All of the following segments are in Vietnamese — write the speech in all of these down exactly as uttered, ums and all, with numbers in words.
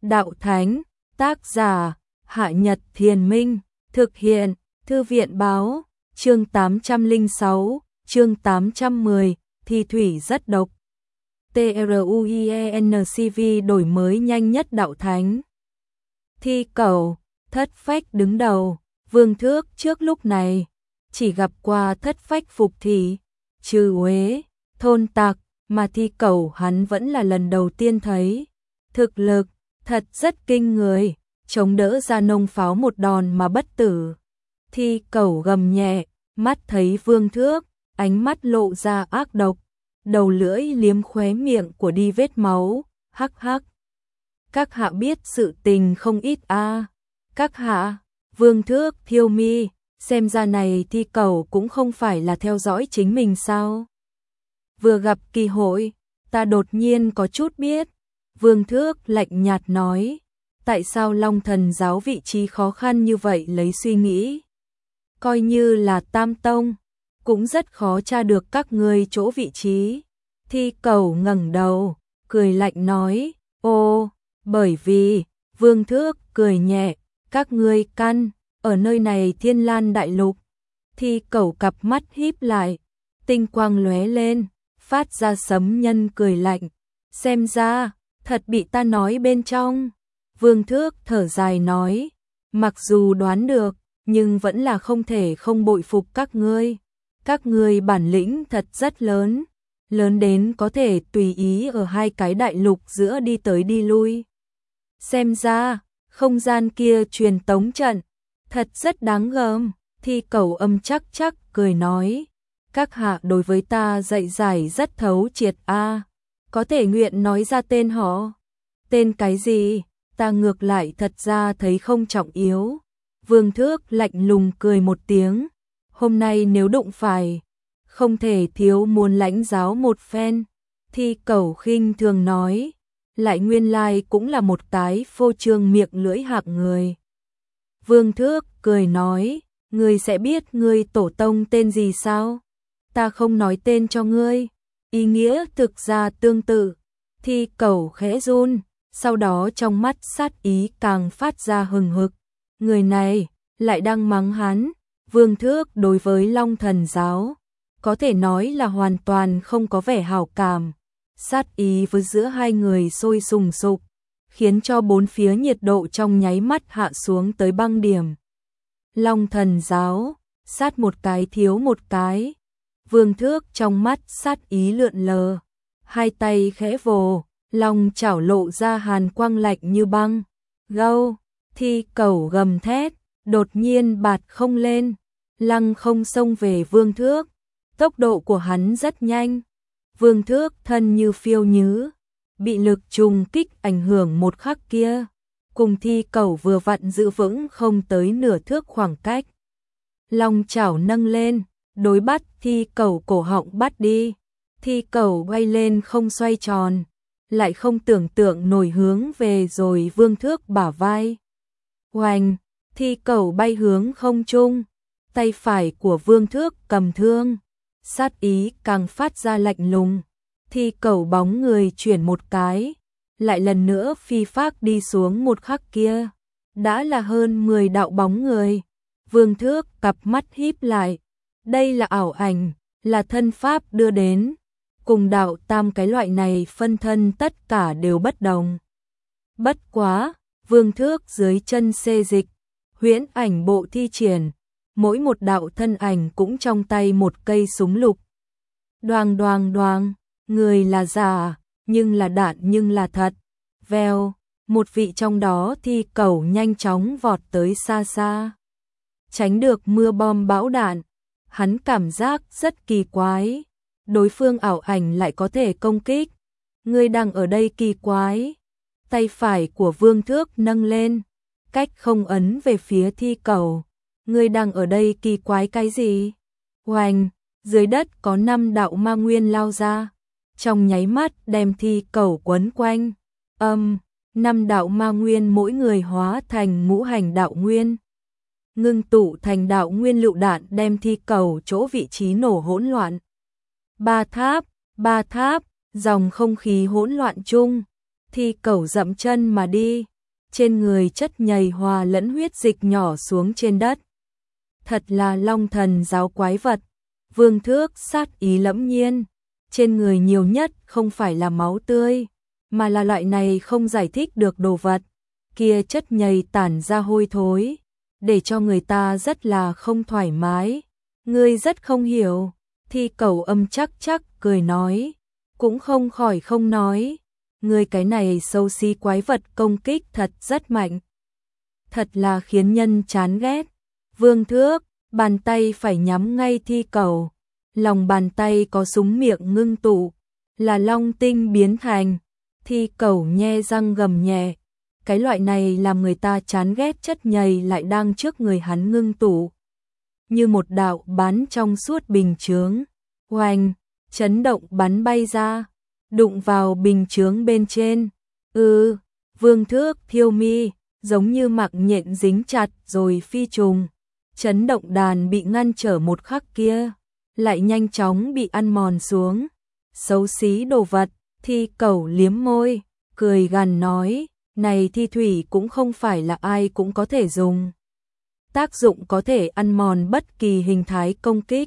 Đạo Thánh, tác giả, Hạ Nhật Thiền Minh, thực hiện, Thư viện Báo, chương tám trăm lẻ sáu, chương tám trăm mười, thi thủy rất độc. TRUIENCV đổi mới nhanh nhất Đạo Thánh. Thi Cẩu, Thất Phách đứng đầu, Vương Thước trước lúc này chỉ gặp qua Thất Phách phục thị, trừ uế, thôn tặc, mà Thi Cẩu hắn vẫn là lần đầu tiên thấy. Thực lực thật rất kinh người, chống đỡ ra nông pháo một đòn mà bất tử. Thi Cẩu gầm nhẹ, mắt thấy Vương Thước, ánh mắt lộ ra ác độc, đầu lưỡi liếm khóe miệng của đi vết máu, hắc hắc. Các hạ biết sự tình không ít a. À. Các hạ, Vương Thước thiêu mi, xem ra này Thi Cẩu cũng không phải là theo dõi chính mình sao? Vừa gặp kỳ hội, ta đột nhiên có chút biết. Vương Thước lạnh nhạt nói, tại sao Long Thần giáo vị trí khó khăn như vậy lấy suy nghĩ. Coi như là Tam Tông, cũng rất khó tra được các ngươi chỗ vị trí. Thi Cẩu ngẩng đầu, cười lạnh nói, ô, bởi vì, Vương Thước cười nhẹ, các ngươi căn, ở nơi này Thiên Lan Đại Lục. Thi Cẩu cặp mắt híp lại, tinh quang lóe lên, phát ra sấm nhân cười lạnh, xem ra, thật bị ta nói bên trong. Vương Thước thở dài nói, mặc dù đoán được, nhưng vẫn là không thể không bội phục các ngươi. Các ngươi bản lĩnh thật rất lớn, lớn đến có thể tùy ý ở hai cái đại lục giữa đi tới đi lui. Xem ra, không gian kia truyền tống trận, thật rất đáng gờm. Thi Cẩu âm chắc chắc cười nói, các hạ đối với ta dạy giải rất thấu triệt a. À. Có thể nguyện nói ra tên họ. Tên cái gì, ta ngược lại thật ra thấy không trọng yếu. Vương Thước lạnh lùng cười một tiếng, hôm nay nếu đụng phải, không thể thiếu muốn lãnh giáo một phen. Thi Cẩu khinh thường nói, lại nguyên lai cũng là một cái phô trương miệng lưỡi hạng người. Vương Thước cười nói, ngươi sẽ biết ngươi tổ tông tên gì sao? Ta không nói tên cho ngươi, ý nghĩa thực ra tương tự. Thi Cẩu khẽ run, sau đó trong mắt sát ý càng phát ra hừng hực. Người này lại đang mắng hắn. Vương Thước đối với Long Thần giáo có thể nói là hoàn toàn không có vẻ hảo cảm. Sát ý với giữa hai người sôi sùng sục, khiến cho bốn phía nhiệt độ trong nháy mắt hạ xuống tới băng điểm. Long Thần giáo, sát một cái thiếu một cái. Vương Thước trong mắt sát ý lượn lờ, hai tay khẽ vồ, long chảo lộ ra hàn quang lạnh như băng. Gâu, Thi Cẩu gầm thét, đột nhiên bạt không lên, lăng không xông về Vương Thước. Tốc độ của hắn rất nhanh. Vương Thước thân như phiêu nhứ, bị lực trùng kích ảnh hưởng một khắc kia, cùng Thi Cẩu vừa vặn giữ vững không tới nửa thước khoảng cách. Long chảo nâng lên, đối bắt Thi Cẩu cổ họng bắt đi. Thi Cẩu bay lên không xoay tròn, lại không tưởng tượng nổi hướng về rồi Vương Thước bả vai. Oanh, Thi Cẩu bay hướng không trung, tay phải của Vương Thước cầm thương, sát ý càng phát ra lạnh lùng. Thi Cẩu bóng người chuyển một cái, lại lần nữa phi phác đi xuống một khắc kia, đã là hơn mười đạo bóng người. Vương Thước cặp mắt híp lại, đây là ảo ảnh, là thân pháp đưa đến, cùng đạo tam cái loại này phân thân tất cả đều bất đồng. Bất quá, Vương Thước dưới chân xê dịch, huyễn ảnh bộ thi triển, mỗi một đạo thân ảnh cũng trong tay một cây súng lục. Đoàng đoàng đoàng, người là giả, nhưng là đạn nhưng là thật. Vèo, một vị trong đó Thi Cẩu nhanh chóng vọt tới xa xa, tránh được mưa bom bão đạn. Hắn cảm giác rất kỳ quái, đối phương ảo ảnh lại có thể công kích. Ngươi đang ở đây kỳ quái. Tay phải của Vương Thước nâng lên, cách không ấn về phía Thi Cẩu. Ngươi đang ở đây kỳ quái cái gì? Oanh, dưới đất có năm đạo ma nguyên lao ra, trong nháy mắt đem Thi Cẩu quấn quanh. Âm, năm đạo ma nguyên mỗi người hóa thành ngũ hành đạo nguyên, ngưng tụ thành đạo nguyên lựu đạn đem Thi Cẩu chỗ vị trí nổ hỗn loạn. Ba tháp, ba tháp, dòng không khí hỗn loạn chung. Thi Cẩu dậm chân mà đi, trên người chất nhầy hòa lẫn huyết dịch nhỏ xuống trên đất. Thật là Long Thần giáo quái vật. Vương Thước sát ý lẫm nhiên, trên người nhiều nhất không phải là máu tươi, mà là loại này không giải thích được đồ vật, kia chất nhầy tản ra hôi thối, để cho người ta rất là không thoải mái. Ngươi rất không hiểu, Thi Cẩu âm chắc chắc cười nói, cũng không khỏi không nói, ngươi cái này xấu xí quái vật công kích thật rất mạnh. Thật là khiến nhân chán ghét. Vương Thước, bàn tay phải nhắm ngay Thi Cẩu, lòng bàn tay có súng miệng ngưng tụ, là long tinh biến thành. Thi Cẩu nhe răng gầm nhẹ, cái loại này làm người ta chán ghét chất nhầy lại đang trước người hắn ngưng tụ. Như một đạo bắn trong suốt bình chướng, oanh, chấn động bắn bay ra, đụng vào bình chướng bên trên. Ừ, Vương Thước thiêu mi, giống như mặc nhện dính chặt rồi phi trùng. Chấn động đàn bị ngăn trở một khắc kia, lại nhanh chóng bị ăn mòn xuống. Xấu xí đồ vật, Thi Cẩu liếm môi, cười gằn nói, này thi thủy cũng không phải là ai cũng có thể dùng. Tác dụng có thể ăn mòn bất kỳ hình thái công kích.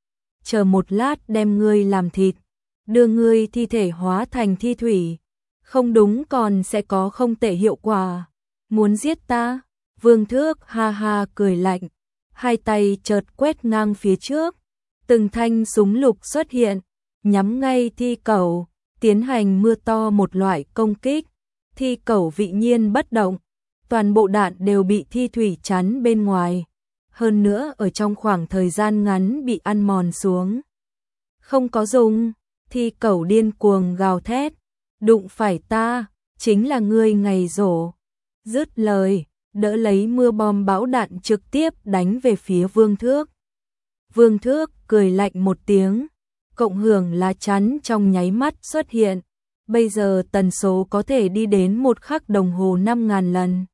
Chờ một lát đem ngươi làm thịt, đưa ngươi thi thể hóa thành thi thủy, không đúng còn sẽ có không tệ hiệu quả. Muốn giết ta? Vương Thước ha ha cười lạnh, hai tay chợt quét ngang phía trước, từng thanh súng lục xuất hiện, nhắm ngay Thi Cẩu, tiến hành mưa to một loại công kích. Thi Cẩu vị nhiên bất động, toàn bộ đạn đều bị thi thủy chắn bên ngoài, hơn nữa ở trong khoảng thời gian ngắn bị ăn mòn xuống. Không có dùng, Thi Cẩu điên cuồng gào thét, đụng phải ta, chính là ngươi ngày rỗ. Dứt lời, đỡ lấy mưa bom bão đạn trực tiếp đánh về phía Vương Thước. Vương Thước cười lạnh một tiếng, cộng hưởng lá chắn trong nháy mắt xuất hiện. Bây giờ tần số có thể đi đến một khắc đồng hồ năm ngàn lần.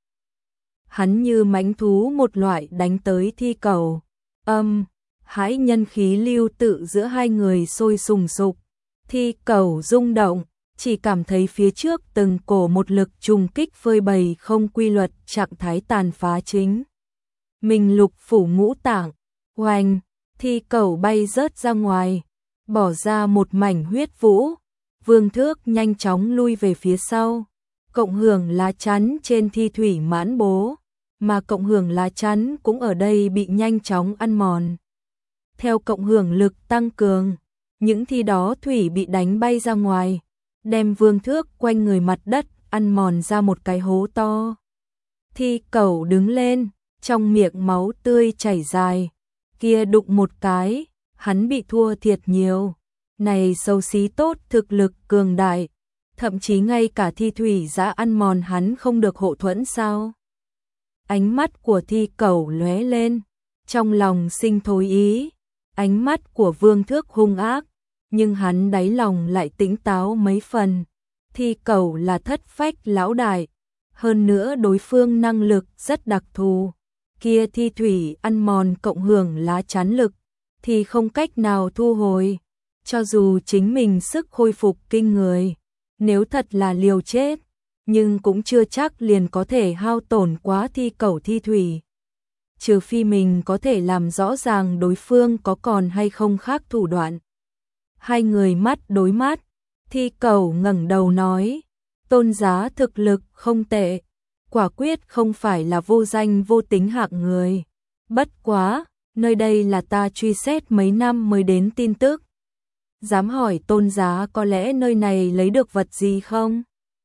Hắn như mãnh thú một loại đánh tới Thi Cẩu. Âm, hãi nhân khí lưu tự giữa hai người sôi sùng sục. Thi Cẩu rung động, chỉ cảm thấy phía trước từng cổ một lực trùng kích phơi bày không quy luật trạng thái tàn phá chính. Mình lục phủ ngũ tạng, oanh, Thi Cẩu bay rớt ra ngoài, bỏ ra một mảnh huyết vũ. Vương Thước nhanh chóng lui về phía sau, cộng hưởng lá chắn trên thi thủy mãn bố, mà cộng hưởng lá chắn cũng ở đây bị nhanh chóng ăn mòn. Theo cộng hưởng lực tăng cường, những thi đó thủy bị đánh bay ra ngoài, đem Vương Thước quanh người mặt đất ăn mòn ra một cái hố to. Thi Cẩu đứng lên, trong miệng máu tươi chảy dài, kia đụng một cái, hắn bị thua thiệt nhiều. Này xấu xí tốt thực lực cường đại, thậm chí ngay cả thi thủy đã ăn mòn hắn không được hộ thuẫn sao? Ánh mắt của Thi Cẩu lóe lên, trong lòng sinh thối ý, ánh mắt của Vương Thước hung ác, nhưng hắn đáy lòng lại tỉnh táo mấy phần. Thi Cẩu là thất phách lão đại, hơn nữa đối phương năng lực rất đặc thù, kia thi thủy ăn mòn cộng hưởng lá chắn lực, thì không cách nào thu hồi. Cho dù chính mình sức khôi phục kinh người, nếu thật là liều chết, nhưng cũng chưa chắc liền có thể hao tổn quá Thi Cẩu thi thủy. Trừ phi mình có thể làm rõ ràng đối phương có còn hay không khác thủ đoạn. Hai người mắt đối mắt, Thi Cẩu ngẩng đầu nói, tôn giá thực lực không tệ, quả quyết không phải là vô danh vô tính hạng người. Bất quá, nơi đây là ta truy xét mấy năm mới đến tin tức. Dám hỏi tôn giá có lẽ nơi này lấy được vật gì không?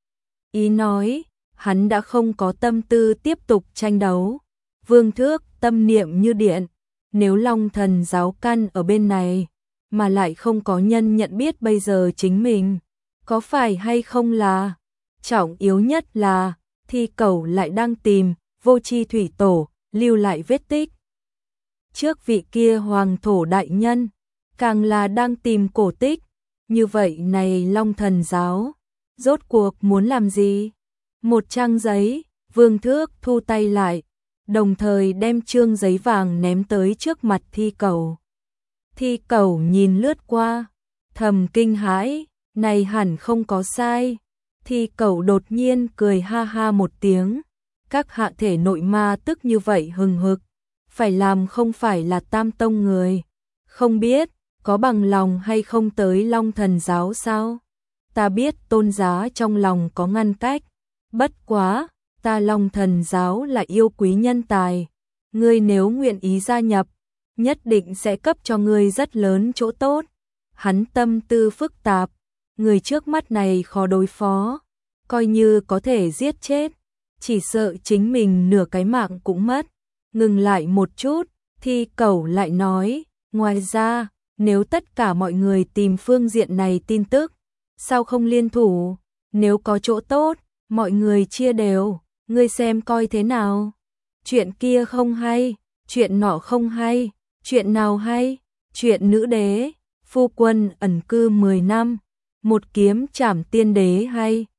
Ý nói, hắn đã không có tâm tư tiếp tục tranh đấu. Vương Thước tâm niệm như điện, nếu Long Thần giáo căn ở bên này, mà lại không có nhân nhận biết bây giờ chính mình, có phải hay không là, trọng yếu nhất là, Thi Cẩu lại đang tìm, vô chi thủy tổ, lưu lại vết tích. Trước vị kia hoàng thổ đại nhân, càng là đang tìm cổ tích, như vậy này Long Thần giáo, rốt cuộc muốn làm gì? Một trang giấy, Vương Thước thu tay lại, đồng thời đem trương giấy vàng ném tới trước mặt Thi Cẩu. Thi Cẩu nhìn lướt qua, thầm kinh hãi, này hẳn không có sai. Thi Cẩu đột nhiên cười ha ha một tiếng, các hạ thể nội ma tức như vậy hừng hực, phải làm không phải là Tam Tông người, không biết có bằng lòng hay không tới Long Thần giáo sao? Ta biết Tôn giá trong lòng có ngăn cách, bất quá, ta Long Thần giáo là yêu quý nhân tài, ngươi nếu nguyện ý gia nhập, nhất định sẽ cấp cho ngươi rất lớn chỗ tốt. Hắn tâm tư phức tạp, người trước mắt này khó đối phó, coi như có thể giết chết, chỉ sợ chính mình nửa cái mạng cũng mất. Ngừng lại một chút, Thi Cẩu lại nói, ngoài ra, nếu tất cả mọi người tìm phương diện này tin tức, sao không liên thủ, nếu có chỗ tốt, mọi người chia đều, ngươi xem coi thế nào. Chuyện kia không hay, chuyện nọ không hay, chuyện nào hay, chuyện nữ đế, phu quân ẩn cư mười năm, một kiếm trảm tiên đế hay.